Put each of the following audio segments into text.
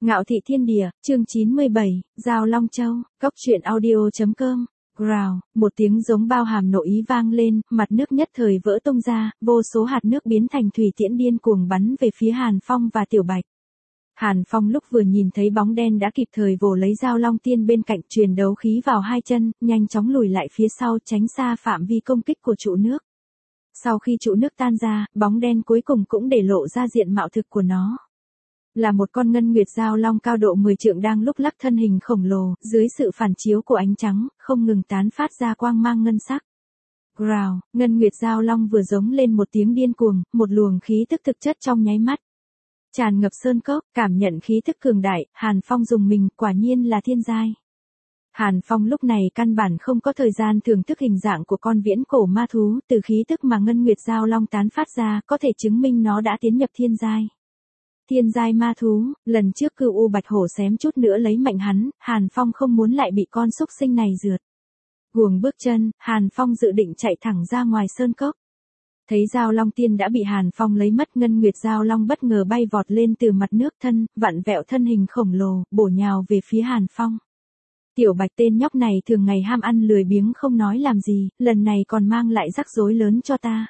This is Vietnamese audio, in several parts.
Ngạo thị thiên địa, chương 97, Giao Long Châu, Cốc truyện audio.com. Growl, một tiếng giống bao hàm nội ý vang lên, mặt nước nhất thời vỡ tung ra, vô số hạt nước biến thành thủy tiễn điên cuồng bắn về phía Hàn Phong và Tiểu Bạch. Hàn Phong lúc vừa nhìn thấy bóng đen đã kịp thời vồ lấy Giao Long Tiên bên cạnh, truyền đấu khí vào hai chân, nhanh chóng lùi lại phía sau tránh xa phạm vi công kích của trụ nước. Sau khi trụ nước tan ra, bóng đen cuối cùng cũng để lộ ra diện mạo thực của nó. Là một con ngân nguyệt giao long cao độ 10 trượng đang lúc lắc thân hình khổng lồ, dưới sự phản chiếu của ánh trắng, không ngừng tán phát ra quang mang ngân sắc. Growl, ngân nguyệt giao long vừa giống lên một tiếng điên cuồng, một luồng khí tức thực chất trong nháy mắt tràn ngập sơn cốc, cảm nhận khí tức cường đại, Hàn Phong rùng mình, quả nhiên là thiên giai. Hàn Phong lúc này căn bản không có thời gian thưởng thức hình dạng của con viễn cổ ma thú, từ khí tức mà ngân nguyệt giao long tán phát ra, có thể chứng minh nó đã tiến nhập thiên giai. Thiên giai ma thú, lần trước cừu U Bạch Hổ xém chút nữa lấy mệnh hắn, Hàn Phong không muốn lại bị con xúc sinh này rượt. Guồng bước chân, Hàn Phong dự định chạy thẳng ra ngoài sơn cốc. Thấy Giao Long Tiên đã bị Hàn Phong lấy mất, ngân nguyệt giao long bất ngờ bay vọt lên từ mặt nước, vặn vẹo thân hình khổng lồ, bổ nhào về phía Hàn Phong. Tiểu Bạch tên nhóc này thường ngày ham ăn lười biếng không nói làm gì, lần này còn mang lại rắc rối lớn cho ta.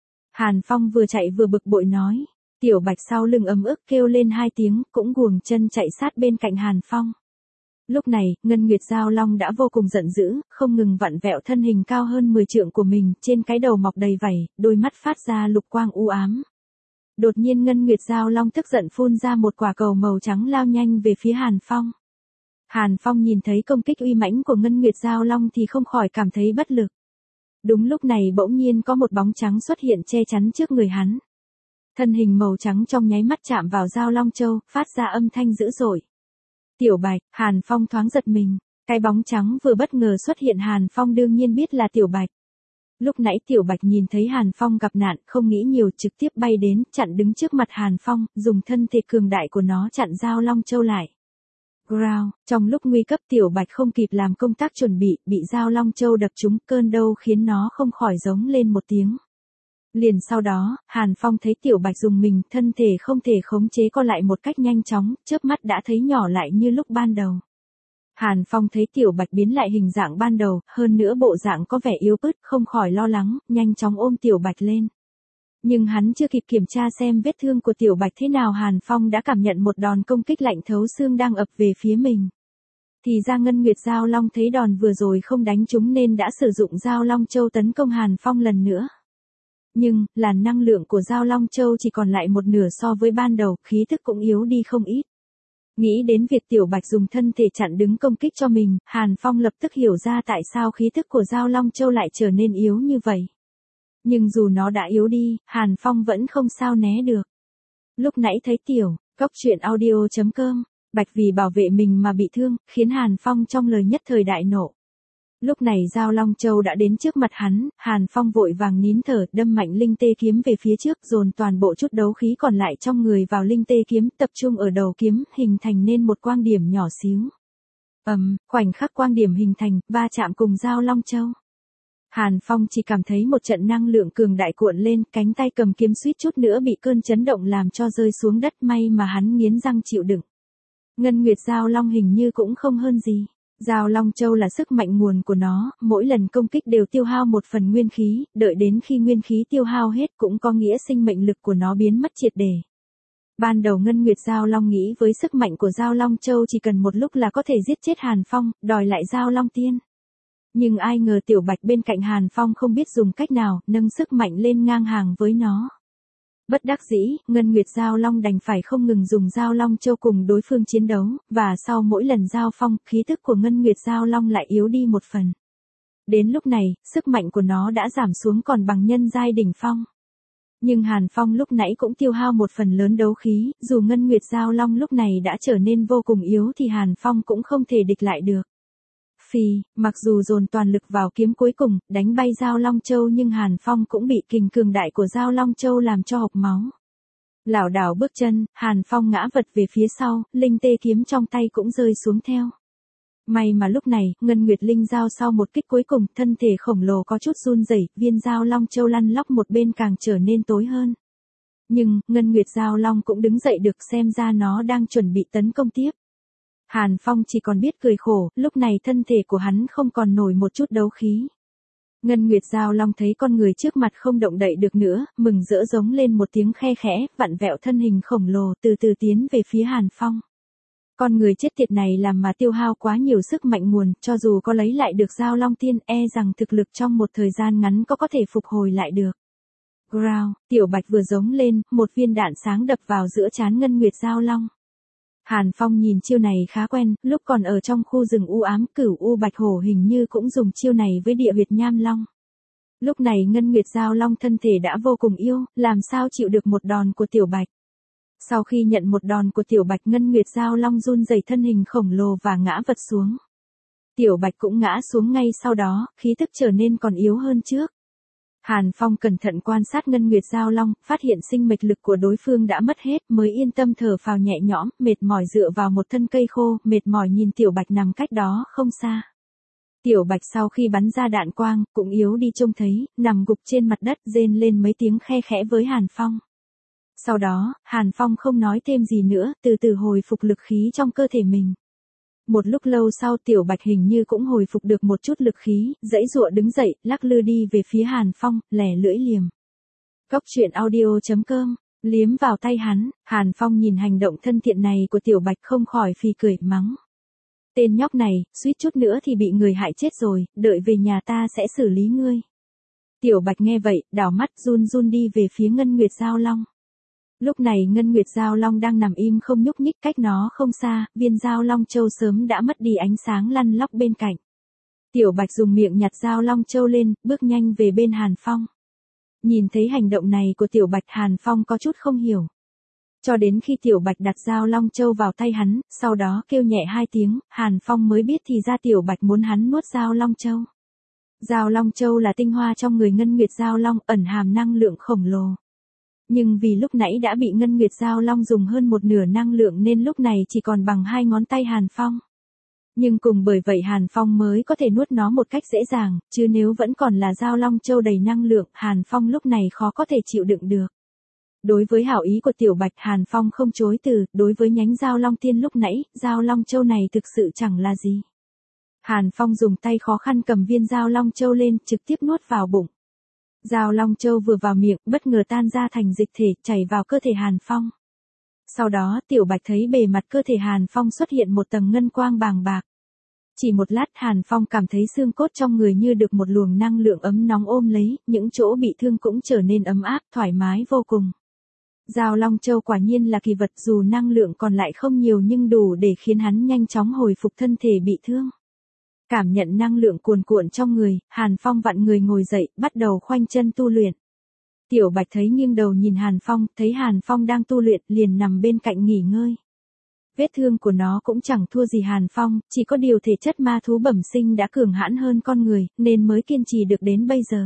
Hàn Phong vừa chạy vừa bực bội nói. Tiểu Bạch sau lưng ấm ức kêu lên hai tiếng, cũng guồng chân chạy sát bên cạnh Hàn Phong. Lúc này, ngân nguyệt giao long đã vô cùng giận dữ, không ngừng vặn vẹo thân hình cao hơn 10 trượng của mình, trên cái đầu mọc đầy vảy, đôi mắt phát ra lục quang u ám. Đột nhiên ngân nguyệt giao long tức giận phun ra một quả cầu màu trắng lao nhanh về phía Hàn Phong. Hàn Phong nhìn thấy công kích uy mãnh của ngân nguyệt giao long thì không khỏi cảm thấy bất lực. Đúng lúc này bỗng nhiên có một bóng trắng xuất hiện che chắn trước người hắn. Thân hình màu trắng trong nháy mắt chạm vào Giao Long Châu, phát ra âm thanh dữ dội. Tiểu Bạch, Hàn Phong thoáng giật mình, cái bóng trắng vừa bất ngờ xuất hiện, Hàn Phong đương nhiên biết là Tiểu Bạch. Lúc nãy Tiểu Bạch nhìn thấy Hàn Phong gặp nạn, không nghĩ nhiều trực tiếp bay đến, chặn đứng trước mặt Hàn Phong, dùng thân thể cường đại của nó chặn Giao Long Châu lại. Growl, trong lúc nguy cấp Tiểu Bạch không kịp làm công tác chuẩn bị Giao Long Châu đập trúng, cơn đau khiến nó không khỏi giống lên một tiếng. Liền sau đó, Hàn Phong thấy Tiểu Bạch dùng mình, thân thể không thể khống chế co lại một cách nhanh chóng, chớp mắt đã thấy nhỏ lại như lúc ban đầu. Hàn Phong thấy Tiểu Bạch biến lại hình dạng ban đầu, hơn nữa bộ dạng có vẻ yếu ớt, không khỏi lo lắng, nhanh chóng ôm Tiểu Bạch lên. Nhưng hắn chưa kịp kiểm tra xem vết thương của Tiểu Bạch thế nào, Hàn Phong đã cảm nhận một đòn công kích lạnh thấu xương đang ập về phía mình. Thì ra ngân nguyệt giao long thấy đòn vừa rồi không đánh trúng nên đã sử dụng Giao Long Châu tấn công Hàn Phong lần nữa. Nhưng, làn năng lượng của Giao Long Châu chỉ còn lại một nửa so với ban đầu, khí thức cũng yếu đi không ít. Nghĩ đến việc Tiểu Bạch dùng thân thể chặn đứng công kích cho mình, Hàn Phong lập tức hiểu ra tại sao khí thức của Giao Long Châu lại trở nên yếu như vậy. Nhưng dù nó đã yếu đi, Hàn Phong vẫn không sao né được. Lúc nãy thấy Cốc truyện audio.com, Bạch vì bảo vệ mình mà bị thương, khiến Hàn Phong trong lời nhất thời đại nộ. Lúc này Giao Long Châu đã đến trước mặt hắn, Hàn Phong vội vàng nín thở, đâm mạnh linh tê kiếm về phía trước, dồn toàn bộ chút đấu khí còn lại trong người vào linh tê kiếm, tập trung ở đầu kiếm, hình thành nên một quang điểm nhỏ xíu. Khoảnh khắc quang điểm hình thành, va chạm cùng Giao Long Châu. Hàn Phong chỉ cảm thấy một trận năng lượng cường đại cuộn lên, cánh tay cầm kiếm suýt chút nữa bị cơn chấn động làm cho rơi xuống đất, may mà hắn nghiến răng chịu đựng. Ngân nguyệt giao long hình như cũng không hơn gì. Giao Long Châu là sức mạnh nguồn của nó, mỗi lần công kích đều tiêu hao một phần nguyên khí, đợi đến khi nguyên khí tiêu hao hết cũng có nghĩa sinh mệnh lực của nó biến mất triệt để. Ban đầu ngân nguyệt giao long nghĩ với sức mạnh của Giao Long Châu chỉ cần một lúc là có thể giết chết Hàn Phong, đòi lại Giao Long Tiên. Nhưng ai ngờ Tiểu Bạch bên cạnh Hàn Phong không biết dùng cách nào, nâng sức mạnh lên ngang hàng với nó. Bất đắc dĩ, ngân nguyệt giao long đành phải không ngừng dùng Giao Long Châu cùng đối phương chiến đấu, và sau mỗi lần giao phong, khí thức của ngân nguyệt giao long lại yếu đi một phần. Đến lúc này, sức mạnh của nó đã giảm xuống còn bằng nhân giai đỉnh phong. Nhưng Hàn Phong lúc nãy cũng tiêu hao một phần lớn đấu khí, dù ngân nguyệt giao long lúc này đã trở nên vô cùng yếu thì Hàn Phong cũng không thể địch lại được. Mặc dù dồn toàn lực vào kiếm cuối cùng, đánh bay Giao Long Châu nhưng Hàn Phong cũng bị kình cường đại của Giao Long Châu làm cho hộc máu. Lảo đảo bước chân, Hàn Phong ngã vật về phía sau, linh tê kiếm trong tay cũng rơi xuống theo. May mà lúc này, ngân nguyệt linh giao sau một kích cuối cùng, thân thể khổng lồ có chút run rẩy, viên Giao Long Châu lăn lóc một bên càng trở nên tối hơn. Nhưng, Ngân Nguyệt Giao Long cũng đứng dậy được, xem ra nó đang chuẩn bị tấn công tiếp. Hàn Phong chỉ còn biết cười khổ, lúc này thân thể của hắn không còn nổi một chút đấu khí. Ngân Nguyệt Giao Long thấy con người trước mặt không động đậy được nữa, mừng rỡ giống lên một tiếng khe khẽ, vặn vẹo thân hình khổng lồ từ từ tiến về phía Hàn Phong. Con người chết tiệt này làm mà tiêu hao quá nhiều sức mạnh nguồn, cho dù có lấy lại được Giao Long Tiên, rằng thực lực trong một thời gian ngắn có thể phục hồi lại được. Growl, Tiểu Bạch vừa giống lên, một viên đạn sáng đập vào giữa trán Ngân Nguyệt Giao Long. Hàn Phong nhìn chiêu này khá quen, lúc còn ở trong khu rừng u ám, Cửu U Bạch Hổ hình như cũng dùng chiêu này với Địa Huyệt Nham Long. Lúc này Ngân Nguyệt Giao Long thân thể đã vô cùng yêu, làm sao chịu được một đòn của Tiểu Bạch. Sau khi nhận một đòn của Tiểu Bạch, Ngân Nguyệt Giao Long run rẩy thân hình khổng lồ và ngã vật xuống. Tiểu Bạch cũng ngã xuống ngay sau đó, khí tức trở nên còn yếu hơn trước. Hàn Phong cẩn thận quan sát Ngân Nguyệt Giao Long, phát hiện sinh mệnh lực của đối phương đã mất hết, mới yên tâm thở phào nhẹ nhõm, mệt mỏi dựa vào một thân cây khô, mệt mỏi nhìn Tiểu Bạch nằm cách đó không xa. Tiểu Bạch sau khi bắn ra đạn quang, cũng yếu đi trông thấy, nằm gục trên mặt đất, rên lên mấy tiếng khe khẽ với Hàn Phong. Sau đó, Hàn Phong không nói thêm gì nữa, từ từ hồi phục lực khí trong cơ thể mình. Một lúc lâu sau Tiểu Bạch hình như cũng hồi phục được một chút lực khí, giãy giụa đứng dậy, lắc lư đi về phía Hàn Phong, lẻ lưỡi liềm. Cốc truyện audio.com, liếm vào tay hắn, Hàn Phong nhìn hành động thân thiện này của Tiểu Bạch không khỏi phì cười, mắng. Tên nhóc này, suýt chút nữa thì bị người hại chết rồi, đợi về nhà ta sẽ xử lý ngươi. Tiểu Bạch nghe vậy, đảo mắt run run đi về phía Ngân Nguyệt Giao Long. Lúc này Ngân Nguyệt Giao Long đang nằm im không nhúc nhích, cách nó không xa, viên Giao Long Châu sớm đã mất đi ánh sáng lăn lóc bên cạnh. Tiểu Bạch dùng miệng nhặt Giao Long Châu lên, bước nhanh về bên Hàn Phong. Nhìn thấy hành động này của Tiểu Bạch, Hàn Phong có chút không hiểu. Cho đến khi Tiểu Bạch đặt Giao Long Châu vào tay hắn, sau đó kêu nhẹ 2 tiếng, Hàn Phong mới biết thì ra Tiểu Bạch muốn hắn nuốt Giao Long Châu. Giao Long Châu là tinh hoa trong người Ngân Nguyệt Giao Long, ẩn hàm năng lượng khổng lồ. Nhưng vì lúc nãy đã bị Ngân Nguyệt Giao Long dùng hơn một nửa năng lượng nên lúc này chỉ còn bằng 2 ngón tay Hàn Phong. Nhưng cùng bởi vậy Hàn Phong mới có thể nuốt nó một cách dễ dàng, chứ nếu vẫn còn là Giao Long Châu đầy năng lượng, Hàn Phong lúc này khó có thể chịu đựng được. Đối với hảo ý của Tiểu Bạch, Hàn Phong không chối từ, đối với nhánh Giao Long Tiên lúc nãy, Giao Long Châu này thực sự chẳng là gì. Hàn Phong dùng tay khó khăn cầm viên Giao Long Châu lên, trực tiếp nuốt vào bụng. Giao Long Châu vừa vào miệng, bất ngờ tan ra thành dịch thể, chảy vào cơ thể Hàn Phong. Sau đó, Tiểu Bạch thấy bề mặt cơ thể Hàn Phong xuất hiện một tầng ngân quang bàng bạc. Chỉ một lát Hàn Phong cảm thấy xương cốt trong người như được một luồng năng lượng ấm nóng ôm lấy, những chỗ bị thương cũng trở nên ấm áp, thoải mái vô cùng. Giao Long Châu quả nhiên là kỳ vật, dù năng lượng còn lại không nhiều nhưng đủ để khiến hắn nhanh chóng hồi phục thân thể bị thương. Cảm nhận năng lượng cuồn cuộn trong người, Hàn Phong vặn người ngồi dậy, bắt đầu khoanh chân tu luyện. Tiểu Bạch thấy nghiêng đầu nhìn Hàn Phong, thấy Hàn Phong đang tu luyện, liền nằm bên cạnh nghỉ ngơi. Vết thương của nó cũng chẳng thua gì Hàn Phong, chỉ có điều thể chất ma thú bẩm sinh đã cường hãn hơn con người, nên mới kiên trì được đến bây giờ.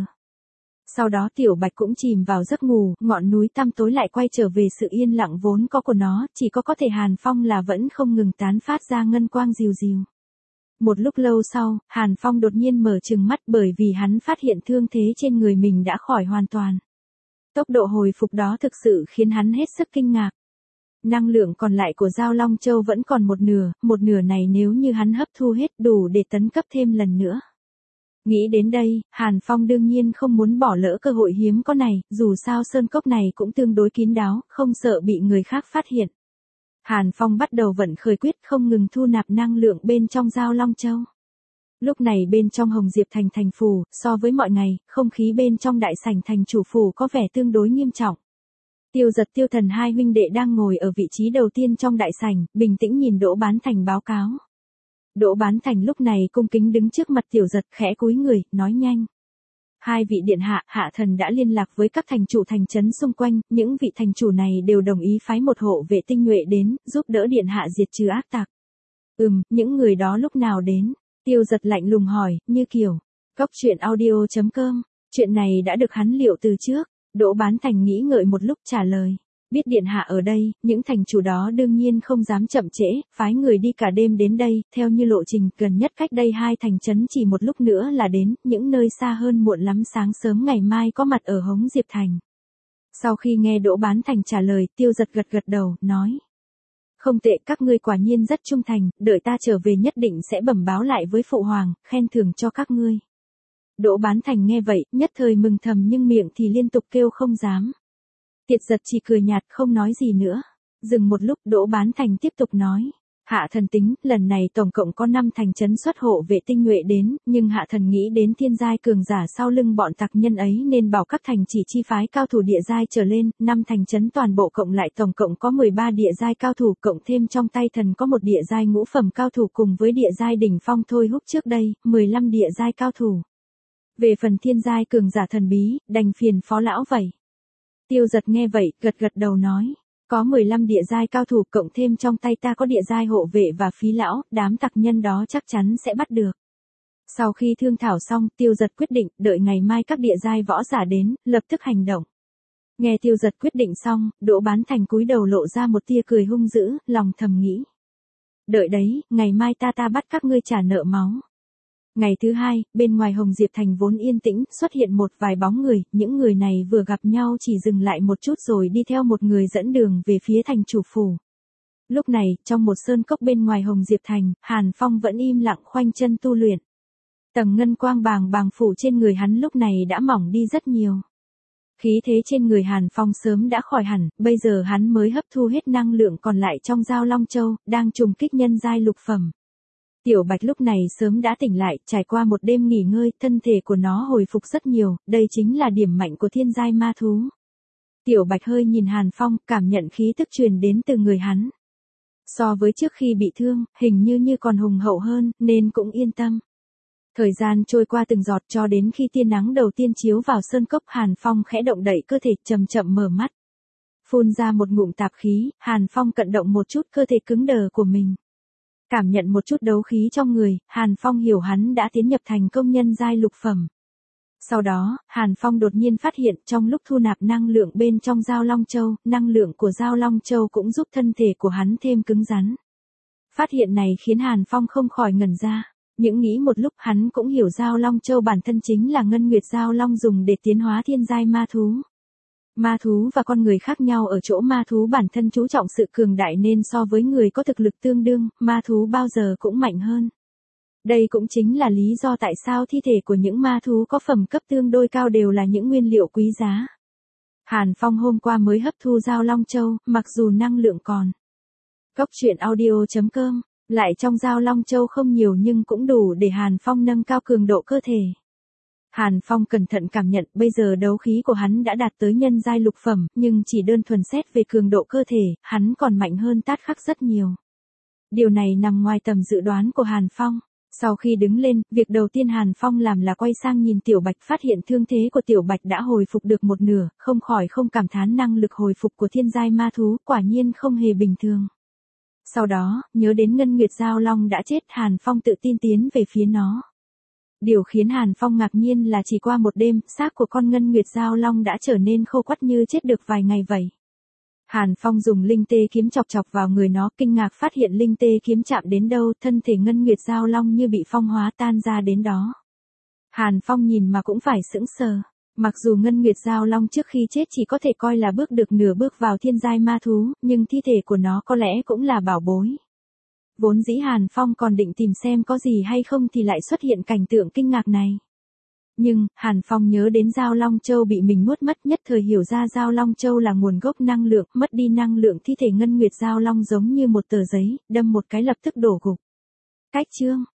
Sau đó Tiểu Bạch cũng chìm vào giấc ngủ, ngọn núi tăm tối lại quay trở về sự yên lặng vốn có của nó, chỉ có thể Hàn Phong là vẫn không ngừng tán phát ra ngân quang dịu dịu. Một lúc lâu sau, Hàn Phong đột nhiên mở trừng mắt bởi vì hắn phát hiện thương thế trên người mình đã khỏi hoàn toàn. Tốc độ hồi phục đó thực sự khiến hắn hết sức kinh ngạc. Năng lượng còn lại của Giao Long Châu vẫn còn một nửa này nếu như hắn hấp thu hết đủ để tấn cấp thêm lần nữa. Nghĩ đến đây, Hàn Phong đương nhiên không muốn bỏ lỡ cơ hội hiếm có này, dù sao sơn cốc này cũng tương đối kín đáo, không sợ bị người khác phát hiện. Hàn Phong bắt đầu vận khởi quyết không ngừng thu nạp năng lượng bên trong Giao Long Châu. Lúc này bên trong Hồng Diệp Thành thành phủ, so với mọi ngày, không khí bên trong đại sảnh thành chủ phủ có vẻ tương đối nghiêm trọng. Tiêu Giật Tiêu Thần hai huynh đệ đang ngồi ở vị trí đầu tiên trong đại sảnh, bình tĩnh nhìn Đỗ Bán Thành báo cáo. Đỗ Bán Thành lúc này cung kính đứng trước mặt Tiểu Giật, khẽ cúi người, nói nhanh. Hai vị điện hạ, hạ thần đã liên lạc với các thành chủ thành trấn xung quanh, những vị thành chủ này đều đồng ý phái một hộ vệ tinh nhuệ đến, giúp đỡ điện hạ diệt trừ ác tặc. Những người đó lúc nào đến? Tiêu Giật lạnh lùng hỏi, như kiểu. Cốc truyện audio.com, chuyện này đã được hắn liệu từ trước. Đỗ Bán Thành nghĩ ngợi một lúc trả lời. Biết điện hạ ở đây, những thành chủ đó đương nhiên không dám chậm trễ, phái người đi cả đêm đến đây, theo như lộ trình, gần nhất cách đây 2 thành trấn chỉ một lúc nữa là đến, những nơi xa hơn muộn lắm sáng sớm ngày mai có mặt ở Hống Diệp Thành. Sau khi nghe Đỗ Bán Thành trả lời, Tiêu Giật gật gật đầu, nói. Không tệ, các ngươi quả nhiên rất trung thành, đợi ta trở về nhất định sẽ bẩm báo lại với phụ hoàng, khen thưởng cho các ngươi. Đỗ Bán Thành nghe vậy, nhất thời mừng thầm nhưng miệng thì liên tục kêu không dám. Tiệt Giật chỉ cười nhạt không nói gì nữa. Dừng một lúc Đỗ Bán Thành tiếp tục nói. Hạ thần tính, lần này tổng cộng có 5 thành trấn xuất hộ vệ tinh nhuệ đến, nhưng hạ thần nghĩ đến thiên giai cường giả sau lưng bọn tặc nhân ấy nên bảo các thành chỉ chi phái cao thủ địa giai trở lên, 5 thành trấn toàn bộ cộng lại tổng cộng có 13 địa giai cao thủ, cộng thêm trong tay thần có một địa giai ngũ phẩm cao thủ cùng với địa giai đỉnh phong thôi húc trước đây, 15 địa giai cao thủ. Về phần thiên giai cường giả thần bí, đành phiền phó lão vậy. Tiêu Giật nghe vậy, gật gật đầu nói. Có 15 địa giai cao thủ cộng thêm trong tay ta có địa giai hộ vệ và phí lão, đám tặc nhân đó chắc chắn sẽ bắt được. Sau khi thương thảo xong, Tiêu Giật quyết định, đợi ngày mai các địa giai võ giả đến, lập tức hành động. Nghe Tiêu Giật quyết định xong, Đỗ Bán Thành cúi đầu lộ ra một tia cười hung dữ, lòng thầm nghĩ. Đợi đấy, ngày mai ta bắt các ngươi trả nợ máu. Ngày thứ hai, bên ngoài Hồng Diệp Thành vốn yên tĩnh, xuất hiện một vài bóng người, những người này vừa gặp nhau chỉ dừng lại một chút rồi đi theo một người dẫn đường về phía thành chủ phủ. Lúc này, trong một sơn cốc bên ngoài Hồng Diệp Thành, Hàn Phong vẫn im lặng khoanh chân tu luyện. Tầng ngân quang bàng phủ trên người hắn lúc này đã mỏng đi rất nhiều. Khí thế trên người Hàn Phong sớm đã khỏi hẳn, bây giờ hắn mới hấp thu hết năng lượng còn lại trong Giao Long Châu, đang trùng kích nhân giai lục phẩm. Tiểu Bạch lúc này sớm đã tỉnh lại, trải qua một đêm nghỉ ngơi, thân thể của nó hồi phục rất nhiều, đây chính là điểm mạnh của thiên giai ma thú. Tiểu Bạch hơi nhìn Hàn Phong, cảm nhận khí tức truyền đến từ người hắn. So với trước khi bị thương, hình như còn hùng hậu hơn, nên cũng yên tâm. Thời gian trôi qua từng giọt cho đến khi tia nắng đầu tiên chiếu vào sơn cốc, Hàn Phong khẽ động đậy cơ thể, chậm chậm mở mắt. Phun ra một ngụm tạp khí, Hàn Phong cận động một chút cơ thể cứng đờ của mình. Cảm nhận một chút đấu khí trong người, Hàn Phong hiểu hắn đã tiến nhập thành công nhân giai lục phẩm. Sau đó, Hàn Phong đột nhiên phát hiện trong lúc thu nạp năng lượng bên trong Giao Long Châu, năng lượng của Giao Long Châu cũng giúp thân thể của hắn thêm cứng rắn. Phát hiện này khiến Hàn Phong không khỏi ngẩn ra. Những nghĩ một lúc hắn cũng hiểu Giao Long Châu bản thân chính là ngân nguyệt Giao Long dùng để tiến hóa thiên giai ma thú. Ma thú và con người khác nhau ở chỗ ma thú bản thân chú trọng sự cường đại nên so với người có thực lực tương đương, ma thú bao giờ cũng mạnh hơn. Đây cũng chính là lý do tại sao thi thể của những ma thú có phẩm cấp tương đối cao đều là những nguyên liệu quý giá. Hàn Phong hôm qua mới hấp thu Giao Long Châu, mặc dù năng lượng còn. Cốc truyện audio.com, lại trong Giao Long Châu không nhiều nhưng cũng đủ để Hàn Phong nâng cao cường độ cơ thể. Hàn Phong cẩn thận cảm nhận, bây giờ đấu khí của hắn đã đạt tới nhân giai lục phẩm, nhưng chỉ đơn thuần xét về cường độ cơ thể, hắn còn mạnh hơn Tát Khắc rất nhiều. Điều này nằm ngoài tầm dự đoán của Hàn Phong. Sau khi đứng lên, việc đầu tiên Hàn Phong làm là quay sang nhìn Tiểu Bạch, phát hiện thương thế của Tiểu Bạch đã hồi phục được một nửa, không khỏi không cảm thán năng lực hồi phục của thiên giai ma thú, quả nhiên không hề bình thường. Sau đó, nhớ đến Ngân Nguyệt Giao Long đã chết, Hàn Phong tự tin tiến về phía nó. Điều khiến Hàn Phong ngạc nhiên là chỉ qua một đêm, xác của con Ngân Nguyệt Giao Long đã trở nên khô quắt như chết được vài ngày vậy. Hàn Phong dùng linh tê kiếm chọc chọc vào người nó, kinh ngạc phát hiện linh tê kiếm chạm đến đâu, thân thể Ngân Nguyệt Giao Long như bị phong hóa tan ra đến đó. Hàn Phong nhìn mà cũng phải sững sờ. Mặc dù Ngân Nguyệt Giao Long trước khi chết chỉ có thể coi là bước được nửa bước vào thiên giai ma thú, nhưng thi thể của nó có lẽ cũng là bảo bối. Vốn dĩ Hàn Phong còn định tìm xem có gì hay không thì lại xuất hiện cảnh tượng kinh ngạc này. Nhưng, Hàn Phong nhớ đến Giao Long Châu bị mình nuốt mất, nhất thời hiểu ra Giao Long Châu là nguồn gốc năng lượng, mất đi năng lượng thi thể Ngân Nguyệt Giao Long giống như một tờ giấy, đâm một cái lập tức đổ gục. Cách chương